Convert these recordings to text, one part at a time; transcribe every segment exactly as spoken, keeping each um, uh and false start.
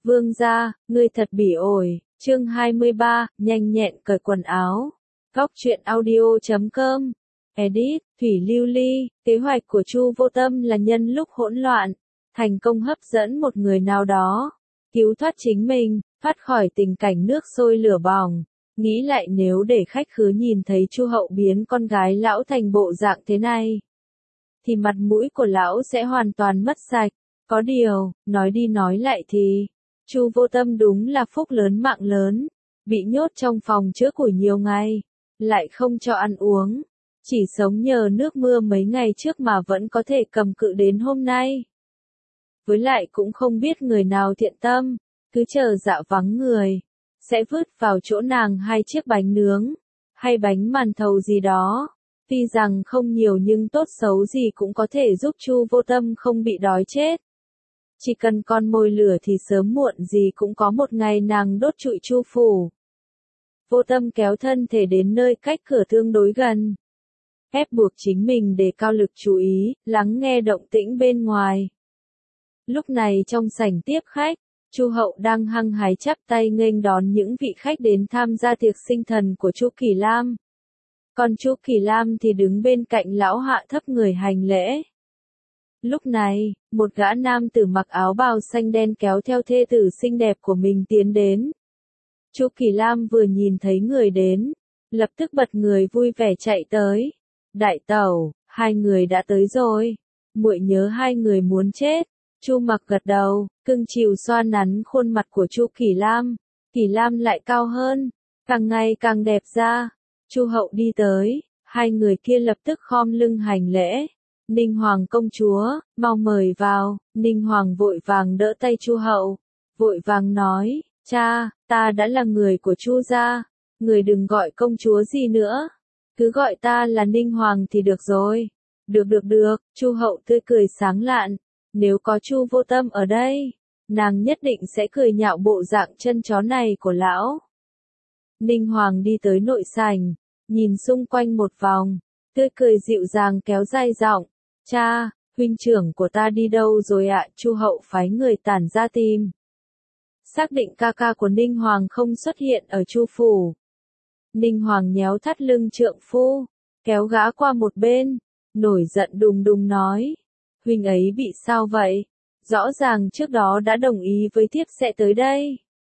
Vương gia, ngươi thật bỉ ổi, chương hai mươi ba, nhanh nhẹn cởi quần áo. Góc truyện audio chấm com. Edit, Thủy Lưu Ly, kế hoạch của Chu Vô Tâm là nhân lúc hỗn loạn, thành công hấp dẫn một người nào đó, cứu thoát chính mình, thoát khỏi tình cảnh nước sôi lửa bỏng. Nghĩ lại nếu để khách khứa nhìn thấy Chu Hậu biến con gái lão thành bộ dạng thế này, thì mặt mũi của lão sẽ hoàn toàn mất sạch. Có điều, nói đi nói lại thì, Chu Vô Tâm đúng là phúc lớn mạng lớn, bị nhốt trong phòng chữa củi nhiều ngày, lại không cho ăn uống, chỉ sống nhờ nước mưa mấy ngày trước mà vẫn có thể cầm cự đến hôm nay. Với lại cũng không biết người nào thiện tâm, cứ chờ dạo vắng người, sẽ vứt vào chỗ nàng hai chiếc bánh nướng, hay bánh màn thầu gì đó. Tuy rằng không nhiều nhưng tốt xấu gì cũng có thể giúp Chu Vô Tâm không bị đói chết. Chỉ cần con mồi lửa thì sớm muộn gì cũng có một ngày nàng đốt trụi Chu phủ. Vô Tâm kéo thân thể đến nơi cách cửa tương đối gần, ép buộc chính mình để cao lực chú ý, lắng nghe động tĩnh bên ngoài. Lúc này trong sảnh tiếp khách, Chu Hậu đang hăng hái chắp tay nghênh đón những vị khách đến tham gia tiệc sinh thần của Chu Kỳ Lam. Còn Chu Kỳ Lam thì đứng bên cạnh lão hạ thấp người hành lễ. Lúc này, một gã nam tử mặc áo bào xanh đen kéo theo thê tử xinh đẹp của mình tiến đến. Chu Kỳ Lam vừa nhìn thấy người đến, lập tức bật người vui vẻ chạy tới. Đại tẩu, hai người đã tới rồi. Muội nhớ hai người muốn chết. Chu Mặc gật đầu, cưng chiều xoa nắn khuôn mặt của Chu Kỳ Lam. Kỳ Lam lại cao hơn, càng ngày càng đẹp ra. Chu Hậu đi tới, hai người kia lập tức khom lưng hành lễ. Ninh Hoàng công chúa, mau mời vào. Ninh Hoàng vội vàng đỡ tay Chu Hậu, vội vàng nói, cha, ta đã là người của Chu gia, người đừng gọi công chúa gì nữa, cứ gọi ta là Ninh Hoàng thì được rồi. Được được được, Chu Hậu tươi cười sáng lạn, nếu có Chu Vô Tâm ở đây, nàng nhất định sẽ cười nhạo bộ dạng chân chó này của lão. Ninh Hoàng đi tới nội sảnh, nhìn xung quanh một vòng, tươi cười dịu dàng kéo dài giọng, cha, huynh trưởng của ta đi đâu rồi ạ? Chu Hậu phái người tản ra tìm. Xác định ca ca của Ninh Hoàng không xuất hiện ở Chu phủ. Ninh Hoàng nhéo thắt lưng trượng phu, kéo gã qua một bên, nổi giận đùng đùng nói, huynh ấy bị sao vậy? Rõ ràng trước đó đã đồng ý với thiếp sẽ tới đây.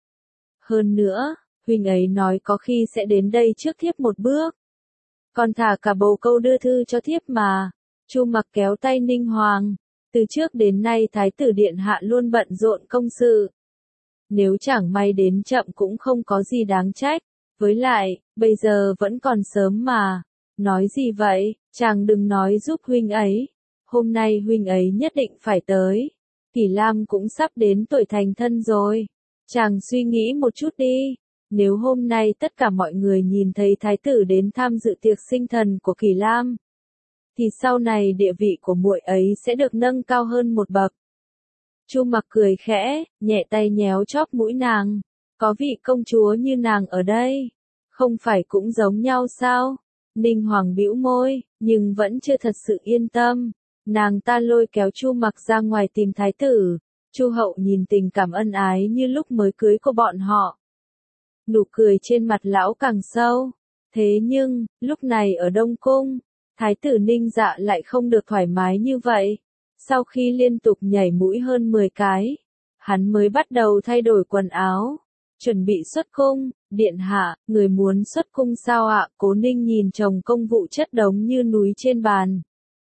Hơn nữa, huynh ấy nói có khi sẽ đến đây trước thiếp một bước. Còn thả cả bồ câu đưa thư cho thiếp mà. Chu Mặc kéo tay Ninh Hoàng, từ trước đến nay Thái tử điện hạ luôn bận rộn công sự. Nếu chẳng may đến chậm cũng không có gì đáng trách, với lại, bây giờ vẫn còn sớm mà. Nói gì vậy, chàng đừng nói giúp huynh ấy, hôm nay huynh ấy nhất định phải tới. Kỳ Lam cũng sắp đến tuổi thành thân rồi, chàng suy nghĩ một chút đi. Nếu hôm nay tất cả mọi người nhìn thấy thái tử đến tham dự tiệc sinh thần của Kỳ Lam, thì sau này địa vị của muội ấy sẽ được nâng cao hơn một bậc. Chu Mặc cười khẽ, nhẹ tay nhéo chóp mũi nàng. Có vị công chúa như nàng ở đây, không phải cũng giống nhau sao? Ninh Hoàng bĩu môi, nhưng vẫn chưa thật sự yên tâm. Nàng ta lôi kéo Chu Mặc ra ngoài tìm thái tử. Chu Hậu nhìn tình cảm ân ái như lúc mới cưới của bọn họ. Nụ cười trên mặt lão càng sâu. Thế nhưng, lúc này ở Đông Cung, thái tử Ninh Dạ lại không được thoải mái như vậy. Sau khi liên tục nhảy mũi hơn mười cái, hắn mới bắt đầu thay đổi quần áo, chuẩn bị xuất cung. Điện hạ, người muốn xuất cung sao ạ? Cố Ninh nhìn chồng công vụ chất đống như núi trên bàn,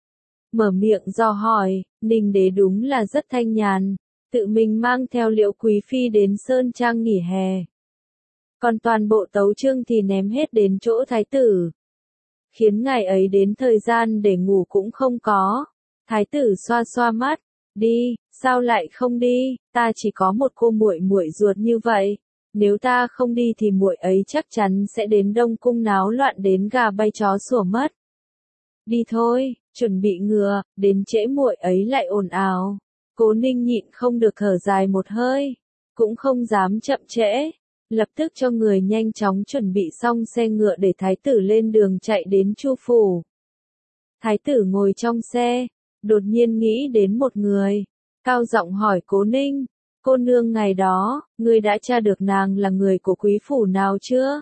mở miệng dò hỏi. Ninh đế đúng là rất thanh nhàn, tự mình mang theo Liễu quý phi đến Sơn Trang nghỉ hè. Còn toàn bộ tấu chương thì ném hết đến chỗ thái tử, khiến ngài ấy đến thời gian để ngủ cũng không có. Thái tử xoa xoa mắt, đi, sao lại không đi, ta chỉ có một cô muội muội ruột như vậy, nếu ta không đi thì muội ấy chắc chắn sẽ đến Đông Cung náo loạn đến gà bay chó sủa mất. Đi thôi, chuẩn bị ngựa, đến trễ muội ấy lại ồn ào. Cố Ninh nhịn không được thở dài một hơi, cũng không dám chậm trễ, lập tức cho người nhanh chóng chuẩn bị xong xe ngựa để thái tử lên đường chạy đến Chu phủ. Thái tử ngồi trong xe, đột nhiên nghĩ đến một người, cao giọng hỏi Cố Ninh, cô nương ngày đó, ngươi đã tra được nàng là người của quý phủ nào chưa?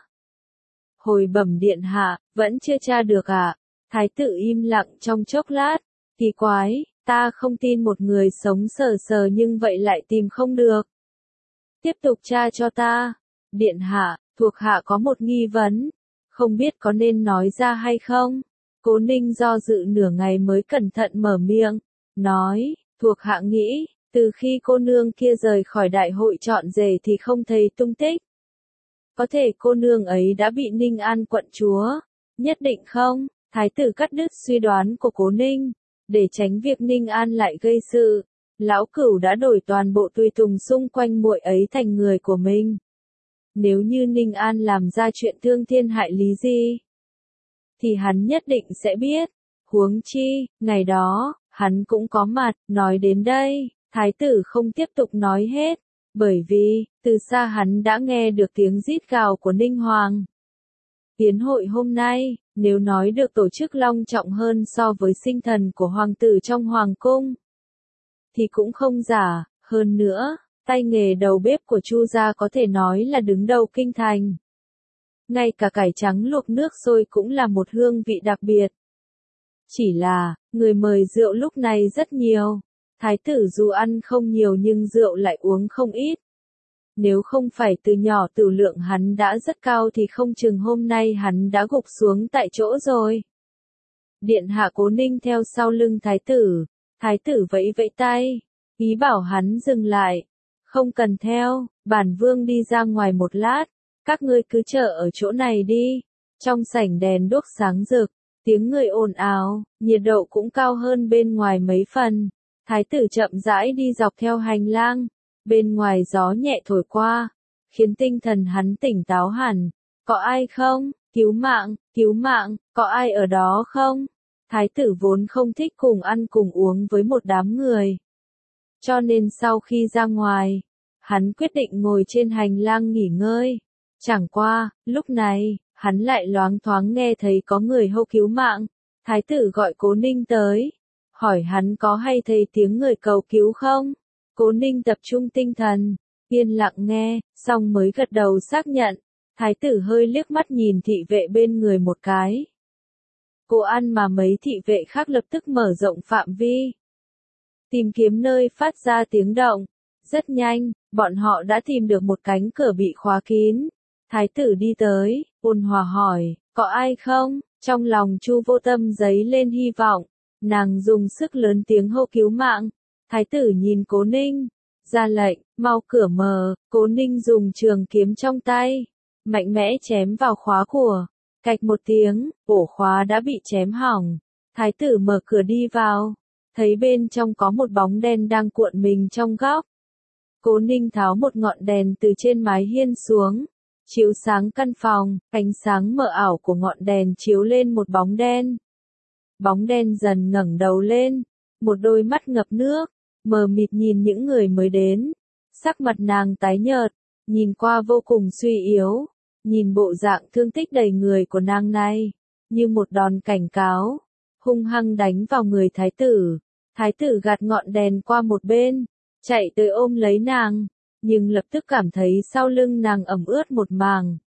Hồi bẩm điện hạ, vẫn chưa tra được ạ. À? Thái tử im lặng trong chốc lát, kỳ quái, ta không tin một người sống sờ sờ nhưng vậy lại tìm không được. Tiếp tục tra cho ta. Điện hạ, thuộc hạ có một nghi vấn, không biết có nên nói ra hay không? Cố Ninh do dự nửa ngày mới cẩn thận mở miệng, nói, thuộc hạ nghĩ, từ khi cô nương kia rời khỏi đại hội chọn rể thì không thấy tung tích. Có thể cô nương ấy đã bị Ninh An quận chúa, nhất định không? Thái tử cắt đứt suy đoán của Cố Ninh, để tránh việc Ninh An lại gây sự. Lão Cửu đã đổi toàn bộ tùy tùng xung quanh muội ấy thành người của mình. Nếu như Ninh An làm ra chuyện thương thiên hại lý gì, thì hắn nhất định sẽ biết. Huống chi, ngày đó, hắn cũng có mặt. Nói đến đây, thái tử không tiếp tục nói hết, bởi vì, từ xa hắn đã nghe được tiếng rít gào của Ninh Hoàng. Yến hội hôm nay, nếu nói được tổ chức long trọng hơn so với sinh thần của hoàng tử trong hoàng cung, thì cũng không giả. Hơn nữa, tay nghề đầu bếp của Chu gia có thể nói là đứng đầu kinh thành. Ngay cả cải trắng luộc nước sôi cũng là một hương vị đặc biệt. Chỉ là, người mời rượu lúc này rất nhiều. Thái tử dù ăn không nhiều nhưng rượu lại uống không ít. Nếu không phải từ nhỏ tử lượng hắn đã rất cao thì không chừng hôm nay hắn đã gục xuống tại chỗ rồi. Điện hạ Cố Ninh theo sau lưng thái tử. Thái tử vẫy vẫy tay, ý bảo hắn dừng lại. Không cần theo, bản vương đi ra ngoài một lát, các ngươi cứ chờ ở chỗ này đi. Trong sảnh đèn đuốc sáng rực, tiếng người ồn ào, nhiệt độ cũng cao hơn bên ngoài mấy phần. Thái tử chậm rãi đi dọc theo hành lang, bên ngoài gió nhẹ thổi qua, khiến tinh thần hắn tỉnh táo hẳn. Có ai không? Cứu mạng, cứu mạng, có ai ở đó không? Thái tử vốn không thích cùng ăn cùng uống với một đám người. Cho nên sau khi ra ngoài, hắn quyết định ngồi trên hành lang nghỉ ngơi. Chẳng qua, lúc này, hắn lại loáng thoáng nghe thấy có người hô cứu mạng. Thái tử gọi Cố Ninh tới, hỏi hắn có hay thấy tiếng người cầu cứu không? Cố Ninh tập trung tinh thần, yên lặng nghe, xong mới gật đầu xác nhận. Thái tử hơi liếc mắt nhìn thị vệ bên người một cái. Cô ăn mà mấy thị vệ khác lập tức mở rộng phạm vi, tìm kiếm nơi phát ra tiếng động. Rất nhanh, bọn họ đã tìm được một cánh cửa bị khóa kín. Thái tử đi tới, ôn hòa hỏi, có ai không? Trong lòng Chu Vô Tâm dấy lên hy vọng, nàng dùng sức lớn tiếng hô cứu mạng. Thái tử nhìn Cố Ninh, ra lệnh, mau cửa mở. Cố Ninh dùng trường kiếm trong tay, mạnh mẽ chém vào khóa của. Cạch một tiếng, ổ khóa đã bị chém hỏng. Thái tử mở cửa đi vào, thấy bên trong có một bóng đen đang cuộn mình trong góc. Cố Ninh tháo một ngọn đèn từ trên mái hiên xuống, chiếu sáng căn phòng. Ánh sáng mờ ảo của ngọn đèn chiếu lên một bóng đen. Bóng đen dần ngẩng đầu lên, một đôi mắt ngập nước, mờ mịt nhìn những người mới đến. Sắc mặt nàng tái nhợt, nhìn qua vô cùng suy yếu. Nhìn bộ dạng thương tích đầy người của nàng này, như một đòn cảnh cáo, hung hăng đánh vào người thái tử. Thái tử gạt ngọn đèn qua một bên, chạy tới ôm lấy nàng, nhưng lập tức cảm thấy sau lưng nàng ẩm ướt một màng.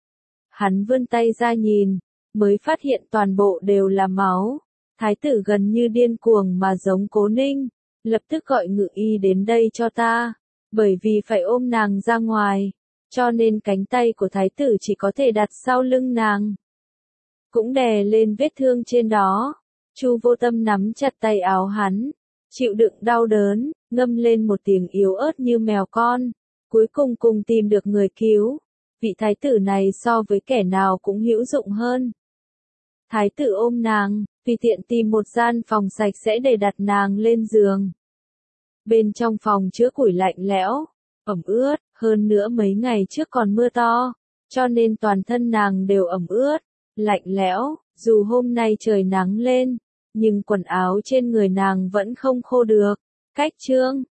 Hắn vươn tay ra nhìn, mới phát hiện toàn bộ đều là máu. Thái tử gần như điên cuồng mà giống Cố Ninh, lập tức gọi ngự y đến đây cho ta, bởi vì phải ôm nàng ra ngoài. Cho nên cánh tay của thái tử chỉ có thể đặt sau lưng nàng, cũng đè lên vết thương trên đó. Chu Vô Tâm nắm chặt tay áo hắn, chịu đựng đau đớn, ngâm lên một tiếng yếu ớt như mèo con. Cuối cùng cùng tìm được người cứu. Vị thái tử này so với kẻ nào cũng hữu dụng hơn. Thái tử ôm nàng, tùy tiện tìm một gian phòng sạch sẽ để đặt nàng lên giường. Bên trong phòng chứa củi lạnh lẽo, ẩm ướt, hơn nữa mấy ngày trước còn mưa to, cho nên toàn thân nàng đều ẩm ướt, lạnh lẽo. Dù hôm nay trời nắng lên, nhưng quần áo trên người nàng vẫn không khô được. Cách chương